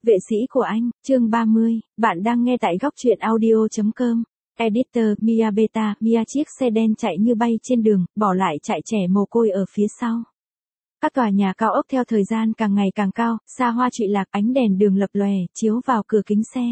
Vệ sĩ của anh, chương 30, bạn đang nghe tại góc truyện audio.com. Editor, Mia Beta, Mia chiếc xe đen chạy như bay trên đường, bỏ lại chạy trẻ mồ côi ở phía sau. Các tòa nhà cao ốc theo thời gian càng ngày càng cao, xa hoa trụy lạc, ánh đèn đường lập lòe, chiếu vào cửa kính xe.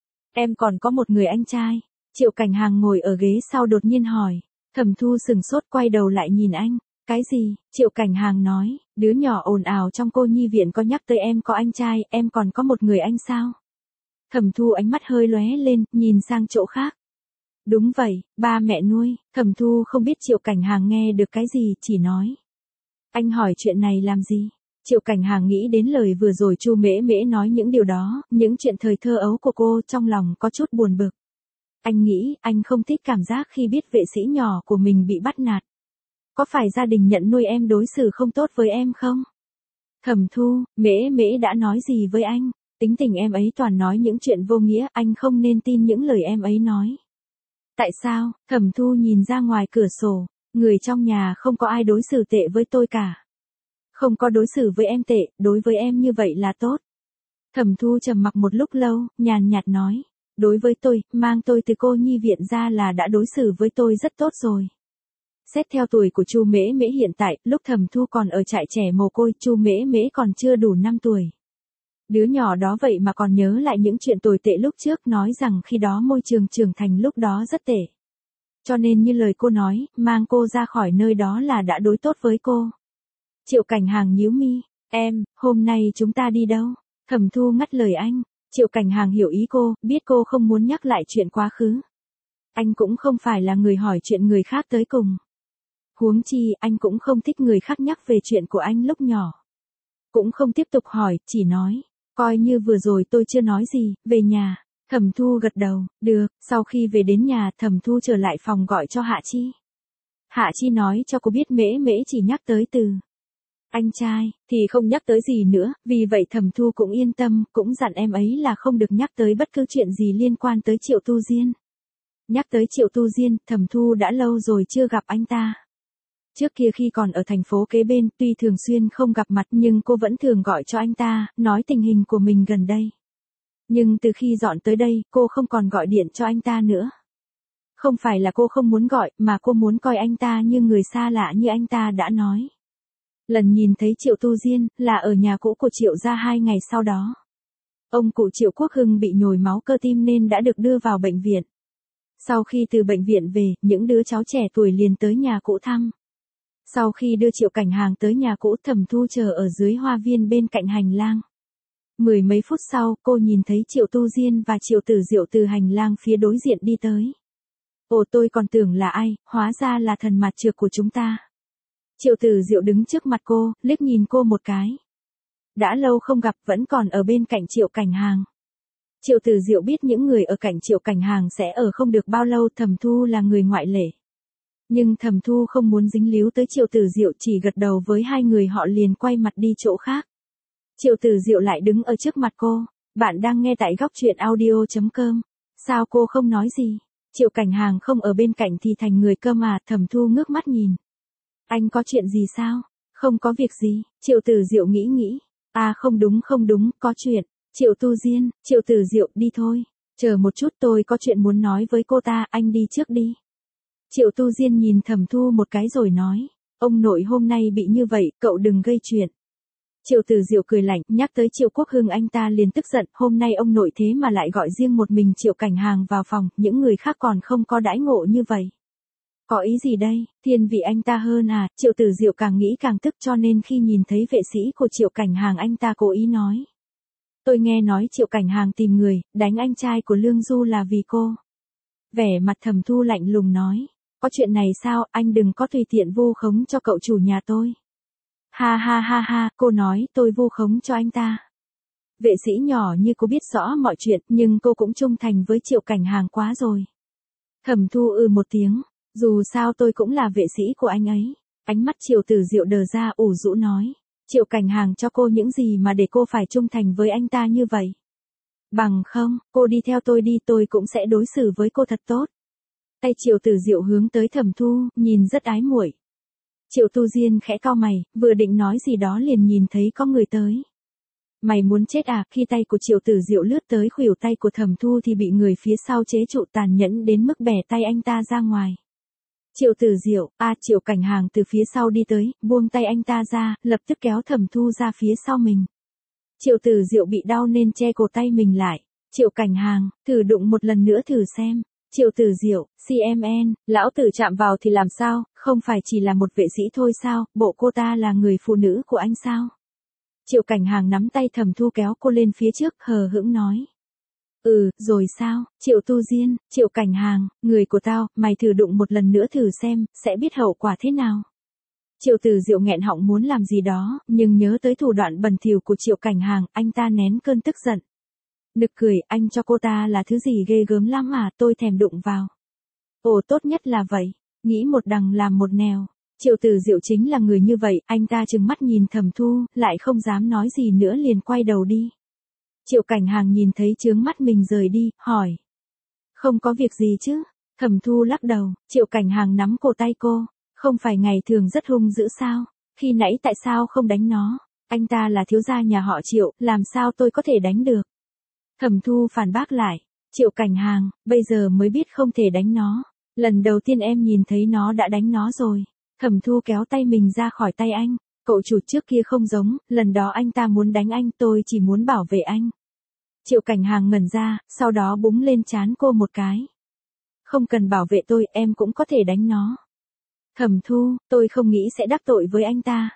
Em còn có một người anh trai. Triệu Cảnh Hàng ngồi ở ghế sau đột nhiên hỏi. Thẩm Thu sừng sốt quay đầu lại nhìn anh. Cái gì? Triệu Cảnh Hàng nói, đứa nhỏ ồn ào trong cô nhi viện có nhắc tới em có anh trai, em còn có một người anh sao? Thẩm Thu ánh mắt hơi lóe lên, nhìn sang chỗ khác. Đúng vậy, ba mẹ nuôi. Thẩm Thu không biết Triệu Cảnh Hàng nghe được cái gì, chỉ nói. Anh hỏi chuyện này làm gì? Triệu Cảnh Hàng nghĩ đến lời vừa rồi Chu Mễ Mễ nói những điều đó, những chuyện thời thơ ấu của cô, trong lòng có chút buồn bực. Anh nghĩ, anh không thích cảm giác khi biết vệ sĩ nhỏ của mình bị bắt nạt. Có phải gia đình nhận nuôi em đối xử không tốt với em không? Thẩm Thu, Mễ Mễ đã nói gì với anh? Tính tình em ấy toàn nói những chuyện vô nghĩa, anh không nên tin những lời em ấy nói. Tại sao? Thẩm Thu nhìn ra ngoài cửa sổ, người trong nhà không có ai đối xử tệ với tôi cả. Không có đối xử với em tệ, đối với em như vậy là tốt. Thẩm Thu trầm mặc một lúc lâu, nhàn nhạt nói, đối với tôi, mang tôi từ cô nhi viện ra là đã đối xử với tôi rất tốt rồi. Xét theo tuổi của Chu Mễ Mễ hiện tại, lúc Thẩm Thu còn ở trại trẻ mồ côi, Chu Mễ Mễ còn chưa đủ 5 tuổi. Đứa nhỏ đó vậy mà còn nhớ lại những chuyện tồi tệ lúc trước, nói rằng khi đó môi trường trưởng thành lúc đó rất tệ. Cho nên như lời cô nói, mang cô ra khỏi nơi đó là đã đối tốt với cô. Triệu Cảnh Hàng nhíu mi, em, hôm nay chúng ta đi đâu? Thẩm Thu ngắt lời anh. Triệu Cảnh Hàng hiểu ý cô, biết cô không muốn nhắc lại chuyện quá khứ. Anh cũng không phải là người hỏi chuyện người khác tới cùng. Huống chi, anh cũng không thích người khác nhắc về chuyện của anh lúc nhỏ. Cũng không tiếp tục hỏi, chỉ nói, coi như vừa rồi tôi chưa nói gì, về nhà. Thẩm Thu gật đầu, được. Sau khi về đến nhà, Thẩm Thu trở lại phòng gọi cho Hạ Chi. Hạ Chi nói cho cô biết Mễ Mễ chỉ nhắc tới từ anh trai, thì không nhắc tới gì nữa, vì vậy Thẩm Thu cũng yên tâm, cũng dặn em ấy là không được nhắc tới bất cứ chuyện gì liên quan tới Triệu Tu Diên. Nhắc tới Triệu Tu Diên, Thẩm Thu đã lâu rồi chưa gặp anh ta. Trước kia khi còn ở thành phố kế bên, tuy thường xuyên không gặp mặt nhưng cô vẫn thường gọi cho anh ta, nói tình hình của mình gần đây. Nhưng từ khi dọn tới đây, cô không còn gọi điện cho anh ta nữa. Không phải là cô không muốn gọi, mà cô muốn coi anh ta như người xa lạ như anh ta đã nói. Lần nhìn thấy Triệu Tu Diên, là ở nhà cũ của Triệu gia 2 ngày sau đó. Ông cụ Triệu Quốc Hưng bị nhồi máu cơ tim nên đã được đưa vào bệnh viện. Sau khi từ bệnh viện về, những đứa cháu trẻ tuổi liền tới nhà cũ thăm. Sau khi đưa Triệu Cảnh Hàng tới nhà cũ, Thẩm Thu chờ ở dưới hoa viên bên cạnh hành lang. Mười mấy phút sau, cô nhìn thấy Triệu Tu Diên và Triệu Tử Diệu từ hành lang phía đối diện đi tới. Ồ, tôi còn tưởng là ai, hóa ra là thần mặt trược của chúng ta. Triệu Tử Diệu đứng trước mặt cô, liếc nhìn cô một cái. Đã lâu không gặp, vẫn còn ở bên cạnh Triệu Cảnh Hàng. Triệu Tử Diệu biết những người ở cạnh Triệu Cảnh Hàng sẽ ở không được bao lâu, Thẩm Thu là người ngoại lệ. Nhưng Thẩm Thu không muốn dính líu tới Triệu Tử Diệu, chỉ gật đầu với hai người họ liền quay mặt đi chỗ khác. Triệu Tử Diệu lại đứng ở trước mặt cô. Bạn đang nghe tại góc truyện audio.com. Sao cô không nói gì? Triệu Cảnh Hàng không ở bên cạnh thì thành người cơ mà. Thẩm Thu ngước mắt nhìn. Anh có chuyện gì sao? Không có việc gì. Triệu Tử Diệu nghĩ. À không đúng, có chuyện. Triệu Tu Diên, Triệu Tử Diệu, đi thôi. Chờ một chút, tôi có chuyện muốn nói với cô ta, anh đi trước đi. Triệu Tu Diên nhìn Thẩm Thu một cái rồi nói. Ông nội hôm nay bị như vậy, cậu đừng gây chuyện. Triệu Tử Diệu cười lạnh, nhắc tới Triệu Quốc Hưng anh ta liền tức giận, hôm nay ông nội thế mà lại gọi riêng một mình Triệu Cảnh Hàng vào phòng, những người khác còn không có đãi ngộ như vậy. Có ý gì đây, thiên vị anh ta hơn à? Triệu Tử Diệu càng nghĩ càng tức, cho nên khi nhìn thấy vệ sĩ của Triệu Cảnh Hàng anh ta cố ý nói. Tôi nghe nói Triệu Cảnh Hàng tìm người, đánh anh trai của Lương Du là vì cô. Vẻ mặt Thẩm Thu lạnh lùng nói. Có chuyện này sao, anh đừng có tùy tiện vu khống cho cậu chủ nhà tôi. Ha, cô nói tôi vu khống cho anh ta. Vệ sĩ nhỏ như cô biết rõ mọi chuyện, nhưng cô cũng trung thành với Triệu Cảnh Hàng quá rồi. Thẩm Thu một tiếng, dù sao tôi cũng là vệ sĩ của anh ấy. Ánh mắt Triệu Tử Diệu đờ ra, ủ rũ nói. Triệu Cảnh Hàng cho cô những gì mà để cô phải trung thành với anh ta như vậy? Bằng không, cô đi theo tôi đi, tôi cũng sẽ đối xử với cô thật tốt. Tay Triệu Tử Diệu hướng tới Thẩm Thu, nhìn rất ái muội. Triệu Tu Diên khẽ cau mày, vừa định nói gì đó liền nhìn thấy có người tới. Mày muốn chết à? Khi tay của Triệu Tử Diệu lướt tới khuỷu tay của Thẩm Thu thì bị người phía sau chế trụ tàn nhẫn đến mức bẻ tay anh ta ra ngoài. Triệu Tử Diệu, Triệu Cảnh Hàng từ phía sau đi tới, buông tay anh ta ra, lập tức kéo Thẩm Thu ra phía sau mình. Triệu Tử Diệu bị đau nên che cổ tay mình lại. Triệu Cảnh Hàng, thử đụng một lần nữa thử xem. Triệu Tử Diệu, CMN, lão tử chạm vào thì làm sao, không phải chỉ là một vệ sĩ thôi sao, bộ cô ta là người phụ nữ của anh sao? Triệu Cảnh Hàng nắm tay Thẩm Thu kéo cô lên phía trước, hờ hững nói. Rồi sao, Triệu Tu Diên, Triệu Cảnh Hàng, người của tao, mày thử đụng một lần nữa thử xem, sẽ biết hậu quả thế nào. Triệu Tử Diệu nghẹn họng muốn làm gì đó, nhưng nhớ tới thủ đoạn bẩn thỉu của Triệu Cảnh Hàng, anh ta nén cơn tức giận. Nực cười, anh cho cô ta là thứ gì ghê gớm lắm à, tôi thèm đụng vào. Tốt nhất là vậy, nghĩ một đằng làm một nẻo. Triệu Tử Diệu chính là người như vậy, anh ta trừng mắt nhìn Thẩm Thu, lại không dám nói gì nữa liền quay đầu đi. Triệu Cảnh Hàng nhìn thấy chướng mắt mình rời đi, hỏi. Không có việc gì chứ? Thẩm Thu lắc đầu, Triệu Cảnh Hàng nắm cổ tay cô. Không phải ngày thường rất hung dữ sao? Khi nãy tại sao không đánh nó? Anh ta là thiếu gia nhà họ Triệu, làm sao tôi có thể đánh được? Thẩm Thu phản bác lại. Triệu Cảnh Hàng, bây giờ mới biết không thể đánh nó. Lần đầu tiên em nhìn thấy nó đã đánh nó rồi. Thẩm Thu kéo tay mình ra khỏi tay anh. Cậu chủ trước kia không giống, lần đó anh ta muốn đánh anh, tôi chỉ muốn bảo vệ anh. Triệu Cảnh Hàng ngẩn ra, sau đó búng lên trán cô một cái. Không cần bảo vệ tôi, em cũng có thể đánh nó. Thẩm Thu, tôi không nghĩ sẽ đắc tội với anh ta.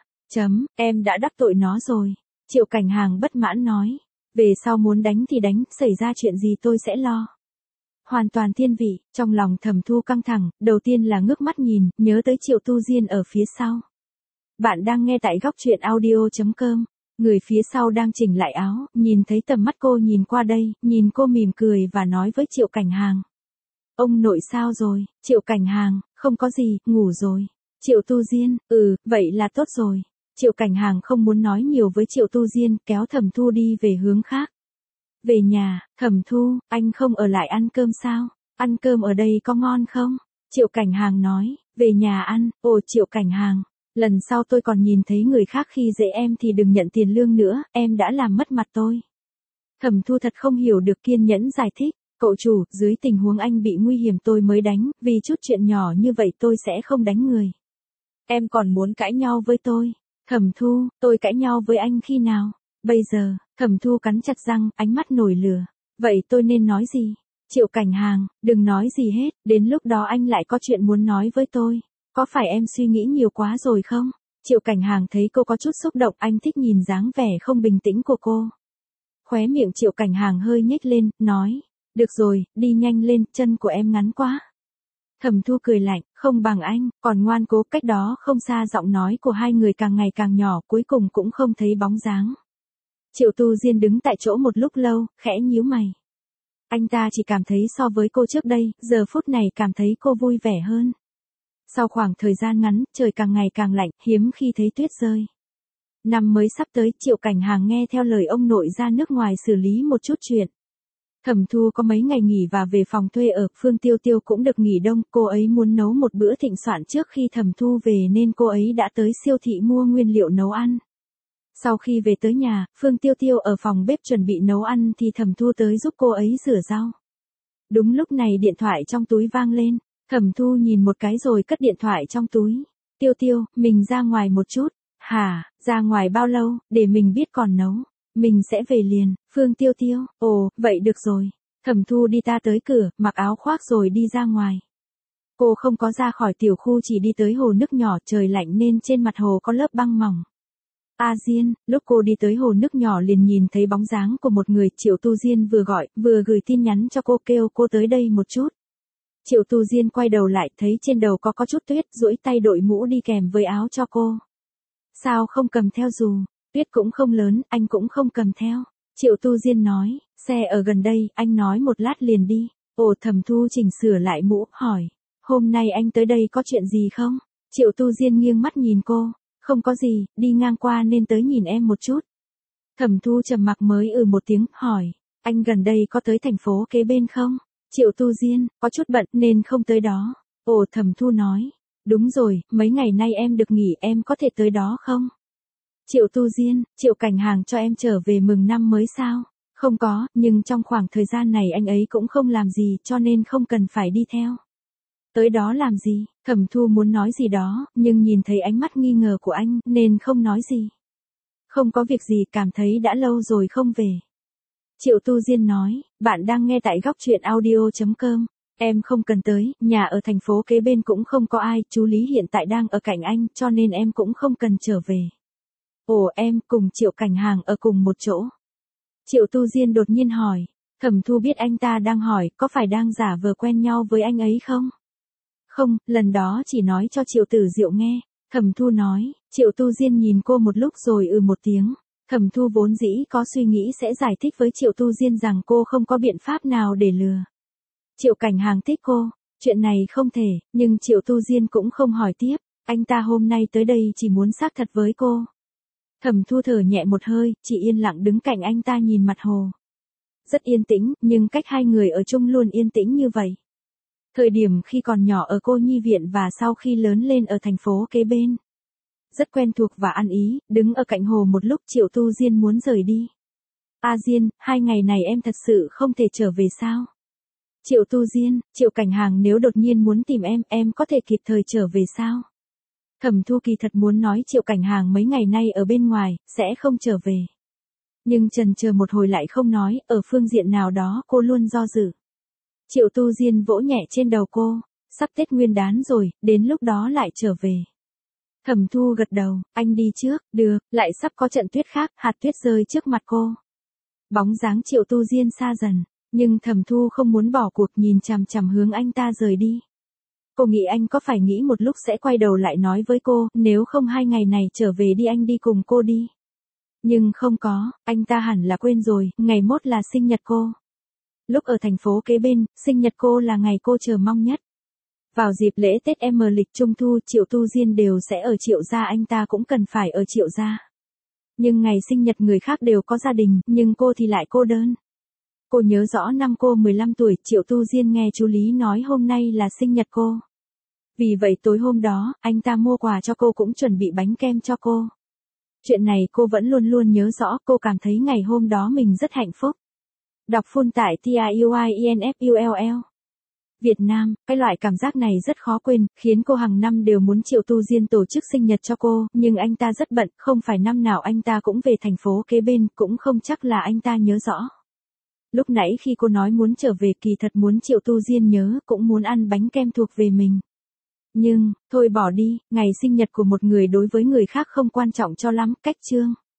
Em đã đắc tội nó rồi. Triệu Cảnh Hàng bất mãn nói. Về sau muốn đánh thì đánh, xảy ra chuyện gì tôi sẽ lo. Hoàn toàn thiên vị, trong lòng Thẩm Thu căng thẳng, đầu tiên là ngước mắt nhìn, nhớ tới Triệu Tu Diên ở phía sau. Bạn đang nghe tại góc truyện audio.com. Người phía sau đang chỉnh lại áo, nhìn thấy tầm mắt cô nhìn qua đây, nhìn cô mỉm cười và nói với Triệu Cảnh Hàng. Ông nội sao rồi? Triệu Cảnh Hàng, không có gì, ngủ rồi. Triệu Tu Diên, vậy là tốt rồi. Triệu Cảnh Hàng không muốn nói nhiều với Triệu Tu Diên, kéo Thẩm Thu đi về hướng khác. Về nhà, Thẩm Thu, anh không ở lại ăn cơm sao? Ăn cơm ở đây có ngon không? Triệu Cảnh Hàng nói, về nhà ăn. Triệu Cảnh Hàng, lần sau tôi còn nhìn thấy người khác khi dễ em thì đừng nhận tiền lương nữa, em đã làm mất mặt tôi. Thẩm Thu thật không hiểu được, kiên nhẫn giải thích. Cậu chủ, dưới tình huống anh bị nguy hiểm tôi mới đánh, vì chút chuyện nhỏ như vậy tôi sẽ không đánh người. Em còn muốn cãi nhau với tôi. Thẩm Thu, tôi cãi nhau với anh khi nào? Bây giờ, Thẩm Thu cắn chặt răng, ánh mắt nổi lửa. Vậy tôi nên nói gì? Triệu Cảnh Hàng, đừng nói gì hết, đến lúc đó anh lại có chuyện muốn nói với tôi. Có phải em suy nghĩ nhiều quá rồi không? Triệu Cảnh Hàng thấy cô có chút xúc động, anh thích nhìn dáng vẻ không bình tĩnh của cô. Khóe miệng Triệu Cảnh Hàng hơi nhếch lên, nói. Được rồi, đi nhanh lên, chân của em ngắn quá. Thẩm Thu cười lạnh, không bằng anh, còn ngoan cố. Cách đó không xa giọng nói của hai người càng ngày càng nhỏ, cuối cùng cũng không thấy bóng dáng. Triệu Tu Diên đứng tại chỗ một lúc lâu, khẽ nhíu mày. Anh ta chỉ cảm thấy so với cô trước đây, giờ phút này cảm thấy cô vui vẻ hơn. Sau khoảng thời gian ngắn, trời càng ngày càng lạnh, hiếm khi thấy tuyết rơi. Năm mới sắp tới, Triệu Cảnh Hàng nghe theo lời ông nội ra nước ngoài xử lý một chút chuyện. Thẩm Thu có mấy ngày nghỉ và về phòng thuê ở, Phương Tiêu Tiêu cũng được nghỉ đông, cô ấy muốn nấu một bữa thịnh soạn trước khi Thẩm Thu về nên cô ấy đã tới siêu thị mua nguyên liệu nấu ăn. Sau khi về tới nhà, Phương Tiêu Tiêu ở phòng bếp chuẩn bị nấu ăn thì Thẩm Thu tới giúp cô ấy rửa rau. Đúng lúc này điện thoại trong túi vang lên, Thẩm Thu nhìn một cái rồi cất điện thoại trong túi. Tiêu Tiêu, mình ra ngoài một chút. Hả, ra ngoài bao lâu, để mình biết còn nấu. Mình sẽ về liền. Phương Tiêu Tiêu, vậy được rồi. Thẩm Thu đi tới cửa, mặc áo khoác rồi đi ra ngoài. Cô không có ra khỏi tiểu khu, chỉ đi tới hồ nước nhỏ, trời lạnh nên trên mặt hồ có lớp băng mỏng. Diên, lúc cô đi tới hồ nước nhỏ liền nhìn thấy bóng dáng của một người. Triệu Tu Diên vừa gọi, vừa gửi tin nhắn cho cô, kêu cô tới đây một chút. Triệu Tu Diên quay đầu lại, thấy trên đầu có chút tuyết, duỗi tay đội mũ đi kèm với áo cho cô. Sao không cầm theo dù? Tuyết cũng không lớn, anh cũng không cầm theo. Triệu Tu Diên nói, xe ở gần đây, anh nói một lát liền đi. Thẩm Thu chỉnh sửa lại mũ, hỏi, hôm nay anh tới đây có chuyện gì không? Triệu Tu Diên nghiêng mắt nhìn cô, không có gì, đi ngang qua nên tới nhìn em một chút. Thẩm Thu trầm mặc mới một tiếng, hỏi, anh gần đây có tới thành phố kế bên không? Triệu Tu Diên, có chút bận nên không tới đó. Thẩm Thu nói, đúng rồi, mấy ngày nay em được nghỉ, em có thể tới đó không? Triệu Tu Diên, Triệu Cảnh Hàng cho em trở về mừng năm mới sao? Không có, nhưng trong khoảng thời gian này anh ấy cũng không làm gì cho nên không cần phải đi theo. Tới đó làm gì? Thẩm Thu muốn nói gì đó, nhưng nhìn thấy ánh mắt nghi ngờ của anh nên không nói gì. Không có việc gì, cảm thấy đã lâu rồi không về. Triệu Tu Diên nói, bạn đang nghe tại góc truyện audio.com. Em không cần tới, nhà ở thành phố kế bên cũng không có ai, chú Lý hiện tại đang ở cạnh anh cho nên em cũng không cần trở về. Ồ, em cùng Triệu Cảnh Hàng ở cùng một chỗ. Triệu Tu Diên đột nhiên hỏi. Thẩm Thu biết anh ta đang hỏi có phải đang giả vờ quen nhau với anh ấy không? Không, lần đó chỉ nói cho Triệu Tử Diệu nghe. Thẩm Thu nói. Triệu Tu Diên nhìn cô một lúc rồi một tiếng. Thẩm Thu vốn dĩ có suy nghĩ sẽ giải thích với Triệu Tu Diên rằng cô không có biện pháp nào để lừa Triệu Cảnh Hàng thích cô. Chuyện này không thể, nhưng Triệu Tu Diên cũng không hỏi tiếp. Anh ta hôm nay tới đây chỉ muốn xác thật với cô. Thẩm Thu thở nhẹ một hơi, chỉ yên lặng đứng cạnh anh ta nhìn mặt hồ. Rất yên tĩnh, nhưng cách hai người ở chung luôn yên tĩnh như vậy. Thời điểm khi còn nhỏ ở cô nhi viện và sau khi lớn lên ở thành phố kế bên. Rất quen thuộc và ăn ý, đứng ở cạnh hồ một lúc Triệu Tu Diên muốn rời đi. A Diên, 2 ngày này em thật sự không thể trở về sao? Triệu Tu Diên, Triệu Cảnh Hàng nếu đột nhiên muốn tìm em có thể kịp thời trở về sao? Thẩm Thu kỳ thật muốn nói Triệu Cảnh Hàng mấy ngày nay ở bên ngoài, sẽ không trở về. Nhưng chần chờ một hồi lại không nói, ở phương diện nào đó cô luôn do dự. Triệu Tu Diên vỗ nhẹ trên đầu cô, sắp Tết Nguyên Đán rồi, đến lúc đó lại trở về. Thẩm Thu gật đầu, anh đi trước, được, lại sắp có trận tuyết khác, hạt tuyết rơi trước mặt cô. Bóng dáng Triệu Tu Diên xa dần, nhưng Thẩm Thu không muốn bỏ cuộc nhìn chằm chằm hướng anh ta rời đi. Cô nghĩ anh có phải nghĩ một lúc sẽ quay đầu lại nói với cô, nếu không 2 ngày này trở về đi anh đi cùng cô đi. Nhưng không có, anh ta hẳn là quên rồi, ngày mốt là sinh nhật cô. Lúc ở thành phố kế bên, sinh nhật cô là ngày cô chờ mong nhất. Vào dịp lễ Tết lịch Trung Thu, Triệu Tu Diên đều sẽ ở Triệu gia, anh ta cũng cần phải ở Triệu gia. Nhưng ngày sinh nhật người khác đều có gia đình, nhưng cô thì lại cô đơn. Cô nhớ rõ năm cô 15 tuổi, Triệu Tu Diên nghe chú Lý nói hôm nay là sinh nhật cô. Vì vậy tối hôm đó, anh ta mua quà cho cô cũng chuẩn bị bánh kem cho cô. Chuyện này cô vẫn luôn luôn nhớ rõ, cô cảm thấy ngày hôm đó mình rất hạnh phúc. Đọc full tại TIUINFULL. Việt Nam, cái loại cảm giác này rất khó quên, khiến cô hàng năm đều muốn Triệu Tu Diên tổ chức sinh nhật cho cô, nhưng anh ta rất bận, không phải năm nào anh ta cũng về thành phố kế bên, cũng không chắc là anh ta nhớ rõ. Lúc nãy khi cô nói muốn trở về kỳ thật muốn Triệu Tu Diên nhớ, cũng muốn ăn bánh kem thuộc về mình. Nhưng, thôi bỏ đi, ngày sinh nhật của một người đối với người khác không quan trọng cho lắm, cách chương.